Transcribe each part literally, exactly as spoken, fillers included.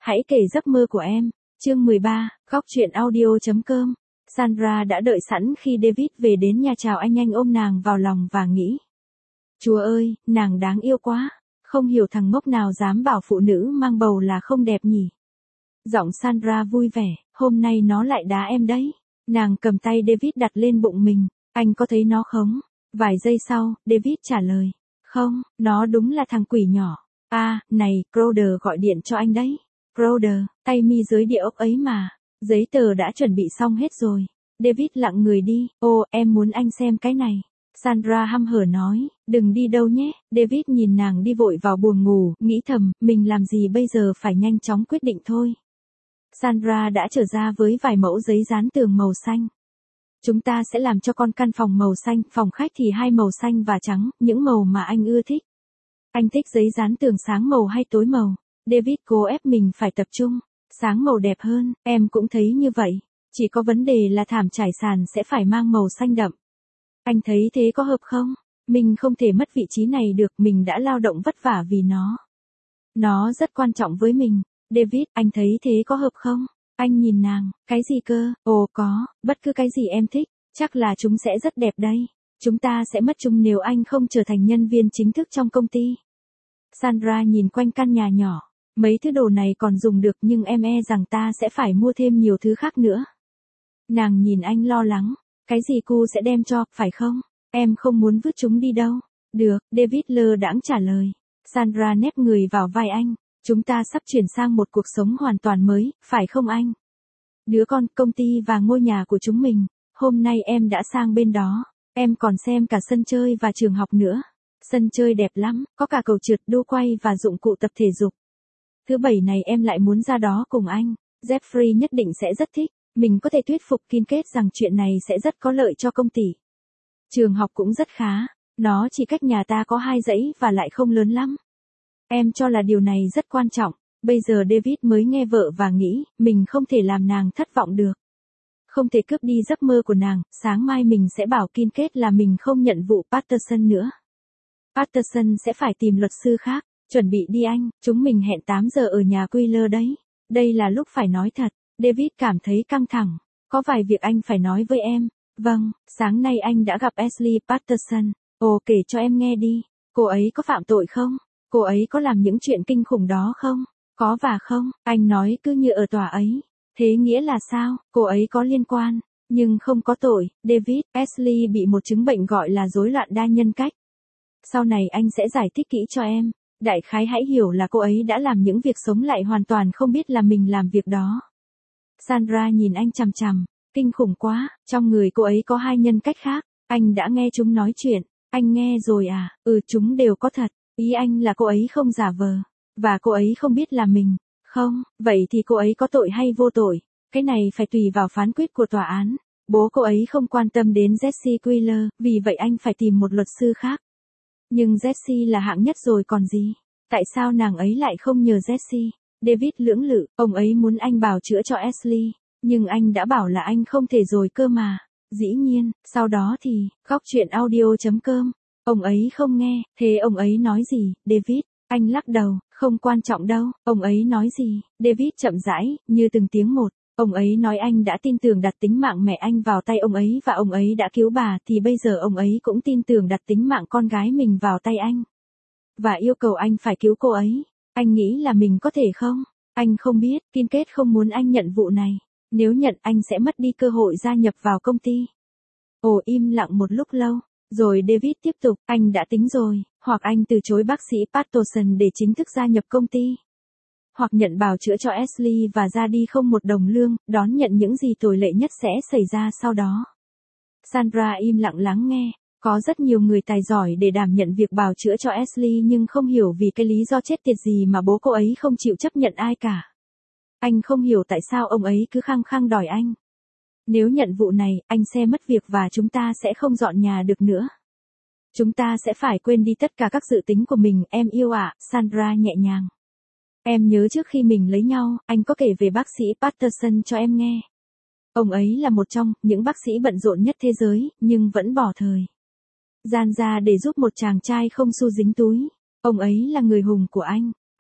Hãy kể giấc mơ của em. Chương mười ba, góc truyện audio.com. Sandra đã đợi sẵn khi David về đến nhà chào anh anh ôm nàng vào lòng và nghĩ. Chúa ơi, nàng đáng yêu quá. Không hiểu thằng ngốc nào dám bảo phụ nữ mang bầu là không đẹp nhỉ. Giọng Sandra vui vẻ, hôm nay nó lại đá em đấy. Nàng cầm tay David đặt lên bụng mình, anh có thấy nó không? Vài giây sau, David trả lời. Không, nó đúng là thằng quỷ nhỏ. À, này, Crowder gọi điện cho anh đấy. Crowder, tay mi dưới địa ốc ấy mà. Giấy tờ đã chuẩn bị xong hết rồi. David lặng người đi. Ô, em muốn anh xem cái này. Sandra hăm hở nói, đừng đi đâu nhé. David nhìn nàng đi vội vào buồng ngủ, nghĩ thầm, mình làm gì bây giờ phải nhanh chóng quyết định thôi. Sandra đã trở ra với vài mẫu giấy dán tường màu xanh. Chúng ta sẽ làm cho con căn phòng màu xanh, phòng khách thì hai màu xanh và trắng, những màu mà anh ưa thích. Anh thích giấy dán tường sáng màu hay tối màu? David cố ép mình phải tập trung. Sáng màu đẹp hơn, em cũng thấy như vậy. Chỉ có vấn đề là thảm trải sàn sẽ phải mang màu xanh đậm. Anh thấy thế có hợp không? Mình không thể mất vị trí này được, mình đã lao động vất vả vì nó. Nó rất quan trọng với mình. David, anh thấy thế có hợp không? Anh nhìn nàng, cái gì cơ? Ồ có, bất cứ cái gì em thích, chắc là chúng sẽ rất đẹp đây. Chúng ta sẽ mất chúng nếu anh không trở thành nhân viên chính thức trong công ty. Sandra nhìn quanh căn nhà nhỏ. Mấy thứ đồ này còn dùng được nhưng em e rằng ta sẽ phải mua thêm nhiều thứ khác nữa. Nàng nhìn anh lo lắng. Cái gì cô sẽ đem cho, phải không? Em không muốn vứt chúng đi đâu. Được, David lơ đãng trả lời. Sandra nép người vào vai anh. Chúng ta sắp chuyển sang một cuộc sống hoàn toàn mới, phải không anh? Đứa con, công ty và ngôi nhà của chúng mình. Hôm nay em đã sang bên đó. Em còn xem cả sân chơi và trường học nữa. Sân chơi đẹp lắm, có cả cầu trượt, đu quay và dụng cụ tập thể dục. Thứ bảy này em lại muốn ra đó cùng anh. Jeffrey nhất định sẽ rất thích. Mình có thể thuyết phục Kincaid rằng chuyện này sẽ rất có lợi cho công ty. Trường học cũng rất khá. Nó chỉ cách nhà ta có hai dãy và lại không lớn lắm. Em cho là điều này rất quan trọng. Bây giờ David mới nghe vợ và nghĩ, mình không thể làm nàng thất vọng được. Không thể cướp đi giấc mơ của nàng, sáng mai mình sẽ bảo Kincaid là mình không nhận vụ Patterson nữa. Patterson sẽ phải tìm luật sư khác. Chuẩn bị đi anh, chúng mình hẹn tám giờ ở nhà Wheeler đấy. Đây là lúc phải nói thật. David cảm thấy căng thẳng. Có vài việc anh phải nói với em. Vâng, sáng nay anh đã gặp Ashley Patterson. Ồ, kể cho em nghe đi. Cô ấy có phạm tội không? Cô ấy có làm những chuyện kinh khủng đó không? Có và không? Anh nói cứ như ở tòa ấy. Thế nghĩa là sao? Cô ấy có liên quan, nhưng không có tội. David, Ashley bị một chứng bệnh gọi là rối loạn đa nhân cách. Sau này anh sẽ giải thích kỹ cho em. Đại khái hãy hiểu là cô ấy đã làm những việc sống lại hoàn toàn không biết là mình làm việc đó. Sandra nhìn anh chằm chằm. Kinh khủng quá, trong người cô ấy có hai nhân cách khác. Anh đã nghe chúng nói chuyện. Anh nghe rồi à? Ừ, chúng đều có thật. Ý anh là cô ấy không giả vờ. Và cô ấy không biết là mình. Không, vậy thì cô ấy có tội hay vô tội? Cái này phải tùy vào phán quyết của tòa án. Bố cô ấy không quan tâm đến Jesse Wheeler, vì vậy anh phải tìm một luật sư khác. Nhưng Jesse là hạng nhất rồi còn gì? Tại sao nàng ấy lại không nhờ Jesse? David lưỡng lự, ông ấy muốn anh bào chữa cho Ashley. Nhưng anh đã bảo là anh không thể rồi cơ mà. Dĩ nhiên, sau đó thì, góc truyện audio.com. Ông ấy không nghe, thế ông ấy nói gì, David? Anh lắc đầu, không quan trọng đâu. Ông ấy nói gì? David chậm rãi, như từng tiếng một. Ông ấy nói anh đã tin tưởng đặt tính mạng mẹ anh vào tay ông ấy và ông ấy đã cứu bà thì bây giờ ông ấy cũng tin tưởng đặt tính mạng con gái mình vào tay anh. Và yêu cầu anh phải cứu cô ấy. Anh nghĩ là mình có thể không? Anh không biết, Kincaid không muốn anh nhận vụ này. Nếu nhận anh sẽ mất đi cơ hội gia nhập vào công ty. Ồ im lặng một lúc lâu. Rồi David tiếp tục, anh đã tính rồi, hoặc anh từ chối bác sĩ Patterson để chính thức gia nhập công ty. Hoặc nhận bào chữa cho Ashley và ra đi không một đồng lương, đón nhận những gì tồi lệ nhất sẽ xảy ra sau đó. Sandra im lặng lắng nghe. Có rất nhiều người tài giỏi để đảm nhận việc bào chữa cho Ashley nhưng không hiểu vì cái lý do chết tiệt gì mà bố cô ấy không chịu chấp nhận ai cả. Anh không hiểu tại sao ông ấy cứ khăng khăng đòi anh. Nếu nhận vụ này, anh sẽ mất việc và chúng ta sẽ không dọn nhà được nữa. Chúng ta sẽ phải quên đi tất cả các dự tính của mình, em yêu ạ, Sandra nhẹ nhàng. Em nhớ trước khi mình lấy nhau, anh có kể về bác sĩ Patterson cho em nghe. Ông ấy là một trong những bác sĩ bận rộn nhất thế giới, nhưng vẫn bỏ thời gian ra để giúp một chàng trai không xu dính túi. Ông ấy là người hùng của anh.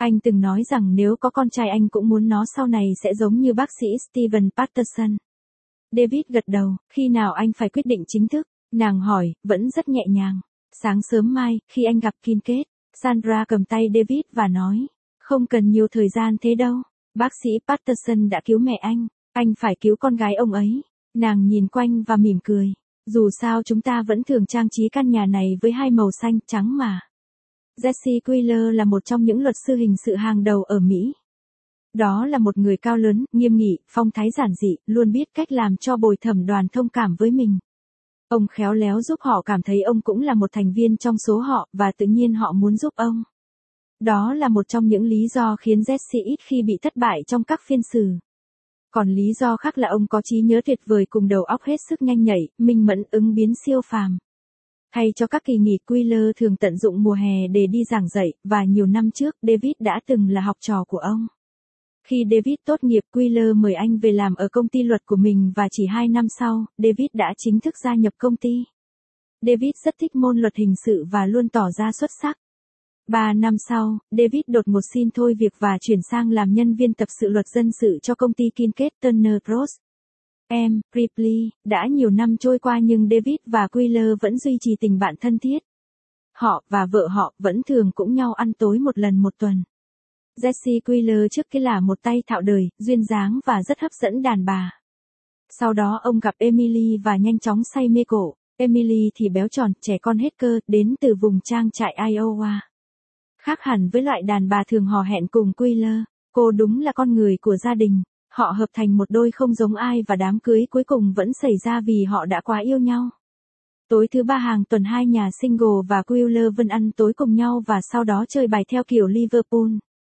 Anh từng nói rằng nếu có con trai anh cũng muốn nó sau này sẽ giống như bác sĩ Steven Patterson. David gật đầu, khi nào anh phải quyết định chính thức? Nàng hỏi, vẫn rất nhẹ nhàng. Sáng sớm mai, khi anh gặp Kincaid, Sandra cầm tay David và nói, không cần nhiều thời gian thế đâu. Bác sĩ Patterson đã cứu mẹ anh, anh phải cứu con gái ông ấy. Nàng nhìn quanh và mỉm cười. Dù sao chúng ta vẫn thường trang trí căn nhà này với hai màu xanh trắng mà. Jesse Wheeler là một trong những luật sư hình sự hàng đầu ở Mỹ. Đó là một người cao lớn, nghiêm nghị, phong thái giản dị, luôn biết cách làm cho bồi thẩm đoàn thông cảm với mình. Ông khéo léo giúp họ cảm thấy ông cũng là một thành viên trong số họ và tự nhiên họ muốn giúp ông. Đó là một trong những lý do khiến Jesse ít khi bị thất bại trong các phiên xử. Còn lý do khác là ông có trí nhớ tuyệt vời cùng đầu óc hết sức nhanh nhạy, minh mẫn, ứng biến siêu phàm. Thay cho các kỳ nghỉ, Wheeler thường tận dụng mùa hè để đi giảng dạy, và nhiều năm trước, David đã từng là học trò của ông. Khi David tốt nghiệp, Wheeler mời anh về làm ở công ty luật của mình và chỉ hai năm sau, David đã chính thức gia nhập công ty. David rất thích môn luật hình sự và luôn tỏ ra xuất sắc. Ba năm sau, David đột ngột xin thôi việc và chuyển sang làm nhân viên tập sự luật dân sự cho công ty Kincaid Turner Cross. Em, Ripley, đã nhiều năm trôi qua nhưng David và Wheeler vẫn duy trì tình bạn thân thiết. Họ và vợ họ vẫn thường cũng nhau ăn tối một lần một tuần. Jesse Wheeler trước kia là một tay thạo đời, duyên dáng và rất hấp dẫn đàn bà. Sau đó ông gặp Emily và nhanh chóng say mê cổ. Emily thì béo tròn, trẻ con hết cơ, đến từ vùng trang trại Iowa. Khác hẳn với loại đàn bà thường hò hẹn cùng Wheeler, cô đúng là con người của gia đình. Họ hợp thành một đôi không giống ai và đám cưới cuối cùng vẫn xảy ra vì họ đã quá yêu nhau. Tối thứ ba hàng tuần hai nhà single và Wheeler vẫn ăn tối cùng nhau và sau đó chơi bài theo kiểu Liverpool.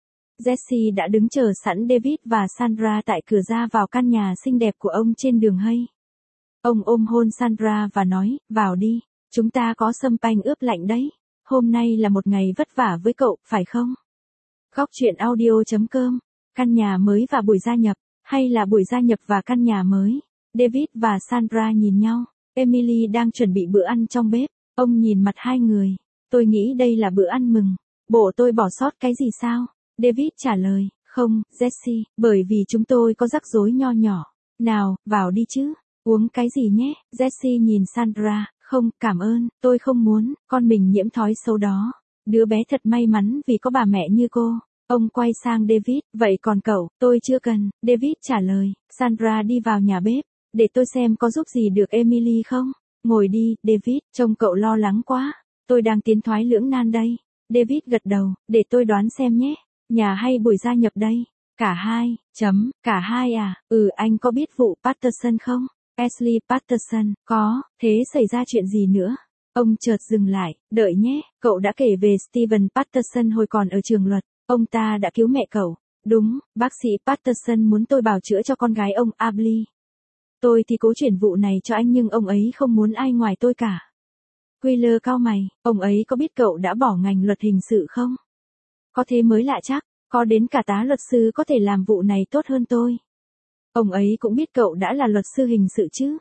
Jesse đã đứng chờ sẵn David và Sandra tại cửa ra vào căn nhà xinh đẹp của ông trên đường Hay. Ông ôm hôn Sandra và nói, vào đi, chúng ta có sâm panh ướp lạnh đấy. Hôm nay là một ngày vất vả với cậu, phải không? Góc truyện audio chấm com, căn nhà mới và buổi gia nhập, hay là buổi gia nhập và căn nhà mới? David và Sandra nhìn nhau, Emily đang chuẩn bị bữa ăn trong bếp, ông nhìn mặt hai người, tôi nghĩ đây là bữa ăn mừng, bộ tôi bỏ sót cái gì sao? David trả lời, không, Jesse, bởi vì chúng tôi có rắc rối nho nhỏ. Nào, vào đi chứ, uống cái gì nhé? Jesse nhìn Sandra, không, cảm ơn, tôi không muốn, con mình nhiễm thói xấu đó. Đứa bé thật may mắn vì có bà mẹ như cô. Ông quay sang David, vậy còn cậu, tôi chưa cần. David trả lời, Sandra đi vào nhà bếp, để tôi xem có giúp gì được Emily không. Ngồi đi, David, trông cậu lo lắng quá. Tôi đang tiến thoái lưỡng nan đây. David gật đầu, để tôi đoán xem nhé. Nhà hay buổi gia nhập đây? Cả hai, chấm, cả hai à, ừ anh có biết vụ Patterson không? Ashley Patterson, có, thế xảy ra chuyện gì nữa? Ông chợt dừng lại, đợi nhé, cậu đã kể về Steven Patterson hồi còn ở trường luật, ông ta đã cứu mẹ cậu. Đúng, bác sĩ Patterson muốn tôi bào chữa cho con gái ông Abley. Tôi thì cố chuyển vụ này cho anh nhưng ông ấy không muốn ai ngoài tôi cả. Wheeler cau mày, ông ấy có biết cậu đã bỏ ngành luật hình sự không? Có thế mới lạ chắc, có đến cả tá luật sư có thể làm vụ này tốt hơn tôi. Ông ấy cũng biết cậu đã là luật sư hình sự chứ?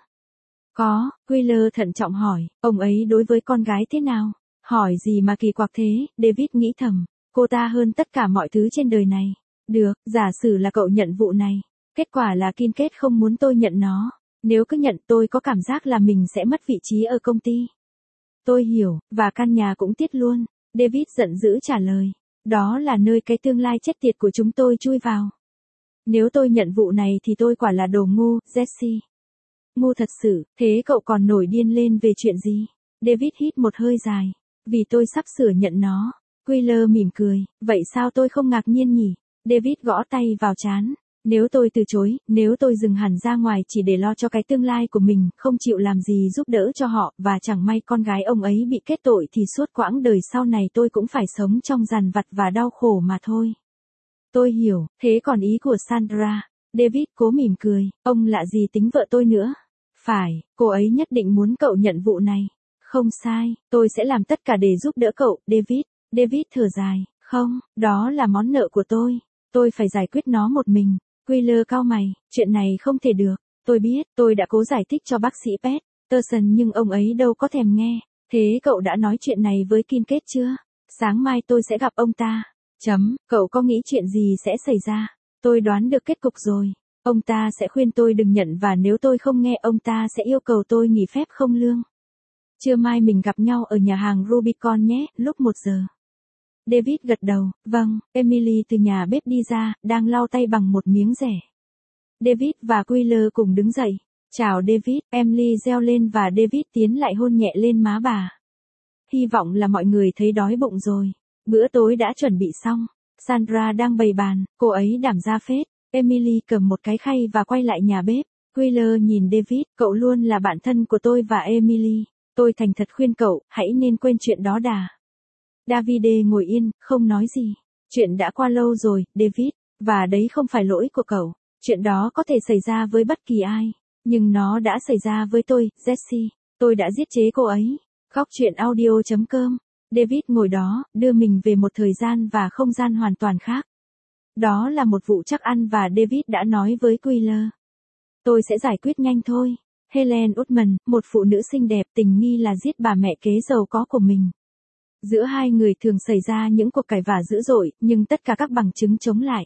Có, Wheeler thận trọng hỏi, ông ấy đối với con gái thế nào? Hỏi gì mà kỳ quặc thế, David nghĩ thầm, cô ta hơn tất cả mọi thứ trên đời này. Được, giả sử là cậu nhận vụ này. Kết quả là Kincaid không muốn tôi nhận nó. Nếu cứ nhận tôi có cảm giác là mình sẽ mất vị trí ở công ty. Tôi hiểu, và căn nhà cũng tiếc luôn. David giận dữ trả lời. Đó là nơi cái tương lai chết tiệt của chúng tôi chui vào. Nếu tôi nhận vụ này thì tôi quả là đồ ngu, Jesse. Ngu thật sự, thế cậu còn nổi điên lên về chuyện gì? David hít một hơi dài. Vì tôi sắp sửa nhận nó. Wheeler mỉm cười, vậy sao tôi không ngạc nhiên nhỉ? David gõ tay vào trán. Nếu tôi từ chối, nếu tôi dừng hẳn ra ngoài chỉ để lo cho cái tương lai của mình, không chịu làm gì giúp đỡ cho họ, và chẳng may con gái ông ấy bị kết tội thì suốt quãng đời sau này tôi cũng phải sống trong dằn vặt và đau khổ mà thôi. Tôi hiểu, thế còn ý của Sandra? David cố mỉm cười, ông lạ gì tính vợ tôi nữa? Phải, cô ấy nhất định muốn cậu nhận vụ này. Không sai, tôi sẽ làm tất cả để giúp đỡ cậu, David. David thở dài, không, đó là món nợ của tôi. Tôi phải giải quyết nó một mình. Wheeler cau mày, chuyện này không thể được. Tôi biết, tôi đã cố giải thích cho bác sĩ Patterson nhưng ông ấy đâu có thèm nghe. Thế cậu đã nói chuyện này với Kincaid chưa? Sáng mai tôi sẽ gặp ông ta. Chấm, cậu có nghĩ chuyện gì sẽ xảy ra? Tôi đoán được kết cục rồi. Ông ta sẽ khuyên tôi đừng nhận và nếu tôi không nghe ông ta sẽ yêu cầu tôi nghỉ phép không lương. Trưa mai mình gặp nhau ở nhà hàng Rubicon nhé, lúc một giờ. David gật đầu, vâng. Emily từ nhà bếp đi ra, đang lau tay bằng một miếng rẻ. David và Wheeler cùng đứng dậy. Chào David, Emily reo lên và David tiến lại hôn nhẹ lên má bà. Hy vọng là mọi người thấy đói bụng rồi. Bữa tối đã chuẩn bị xong. Sandra đang bày bàn, cô ấy đảm ra phết. Emily cầm một cái khay và quay lại nhà bếp. Wheeler nhìn David, cậu luôn là bạn thân của tôi và Emily. Tôi thành thật khuyên cậu, hãy nên quên chuyện đó đà. Davide ngồi yên, không nói gì. Chuyện đã qua lâu rồi, David, và đấy không phải lỗi của cậu. Chuyện đó có thể xảy ra với bất kỳ ai. Nhưng nó đã xảy ra với tôi, Jessie. Tôi đã giết chế cô ấy. Khóc chuyện audio chấm com. David ngồi đó, đưa mình về một thời gian và không gian hoàn toàn khác. Đó là một vụ trắc ăn và David đã nói với Wheeler. Tôi sẽ giải quyết nhanh thôi. Helen Woodman, một phụ nữ xinh đẹp tình nghi là giết bà mẹ kế giàu có của mình. Giữa hai người thường xảy ra những cuộc cãi vã dữ dội, nhưng tất cả các bằng chứng chống lại.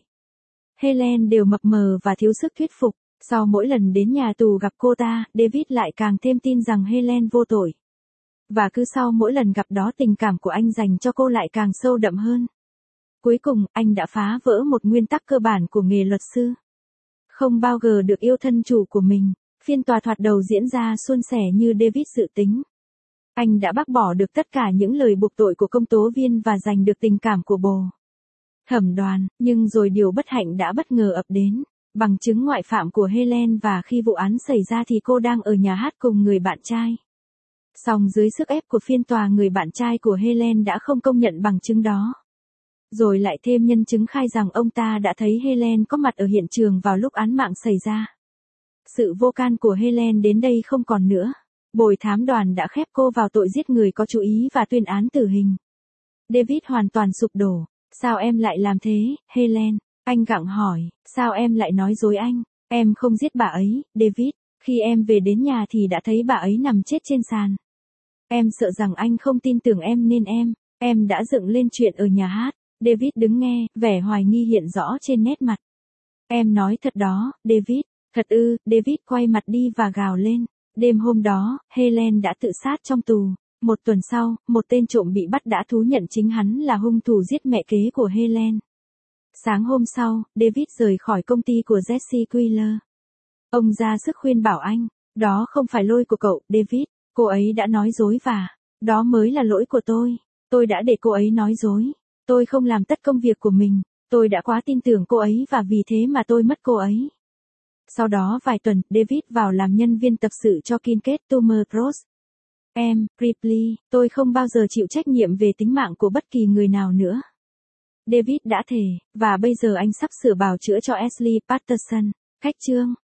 Helen đều mập mờ và thiếu sức thuyết phục. Sau mỗi lần đến nhà tù gặp cô ta, David lại càng thêm tin rằng Helen vô tội. Và cứ sau mỗi lần gặp đó tình cảm của anh dành cho cô lại càng sâu đậm hơn. Cuối cùng, anh đã phá vỡ một nguyên tắc cơ bản của nghề luật sư. Không bao giờ được yêu thân chủ của mình. Phiên tòa thoạt đầu diễn ra suôn sẻ như David dự tính. Anh đã bác bỏ được tất cả những lời buộc tội của công tố viên và giành được tình cảm của bồ thẩm đoàn, nhưng rồi điều bất hạnh đã bất ngờ ập đến. Bằng chứng ngoại phạm của Helen và khi vụ án xảy ra thì cô đang ở nhà hát cùng người bạn trai. Song dưới sức ép của phiên tòa người bạn trai của Helen đã không công nhận bằng chứng đó. Rồi lại thêm nhân chứng khai rằng ông ta đã thấy Helen có mặt ở hiện trường vào lúc án mạng xảy ra. Sự vô can của Helen đến đây không còn nữa. Bồi thám đoàn đã khép cô vào tội giết người có chú ý và tuyên án tử hình. David hoàn toàn sụp đổ. Sao em lại làm thế, Helen? Anh gặng hỏi, sao em lại nói dối anh? Em không giết bà ấy, David. Khi em về đến nhà thì đã thấy bà ấy nằm chết trên sàn. Em sợ rằng anh không tin tưởng em nên em, em đã dựng lên chuyện ở nhà hát. David đứng nghe, vẻ hoài nghi hiện rõ trên nét mặt. Em nói thật đó, David. Thật ư, David quay mặt đi và gào lên. Đêm hôm đó, Helen đã tự sát trong tù. Một tuần sau, một tên trộm bị bắt đã thú nhận chính hắn là hung thủ giết mẹ kế của Helen. Sáng hôm sau, David rời khỏi công ty của Jessie Wheeler. Ông ra sức khuyên bảo anh, đó không phải lỗi của cậu, David. Cô ấy đã nói dối và, đó mới là lỗi của tôi. Tôi đã để cô ấy nói dối. Tôi không làm tất công việc của mình. Tôi đã quá tin tưởng cô ấy và vì thế mà tôi mất cô ấy. Sau đó vài tuần, David vào làm nhân viên tập sự cho Kincaid Tumor Cross. Em, Ripley, tôi không bao giờ chịu trách nhiệm về tính mạng của bất kỳ người nào nữa. David đã thề, và bây giờ anh sắp sửa bào chữa cho Ashley Patterson. Khách chương.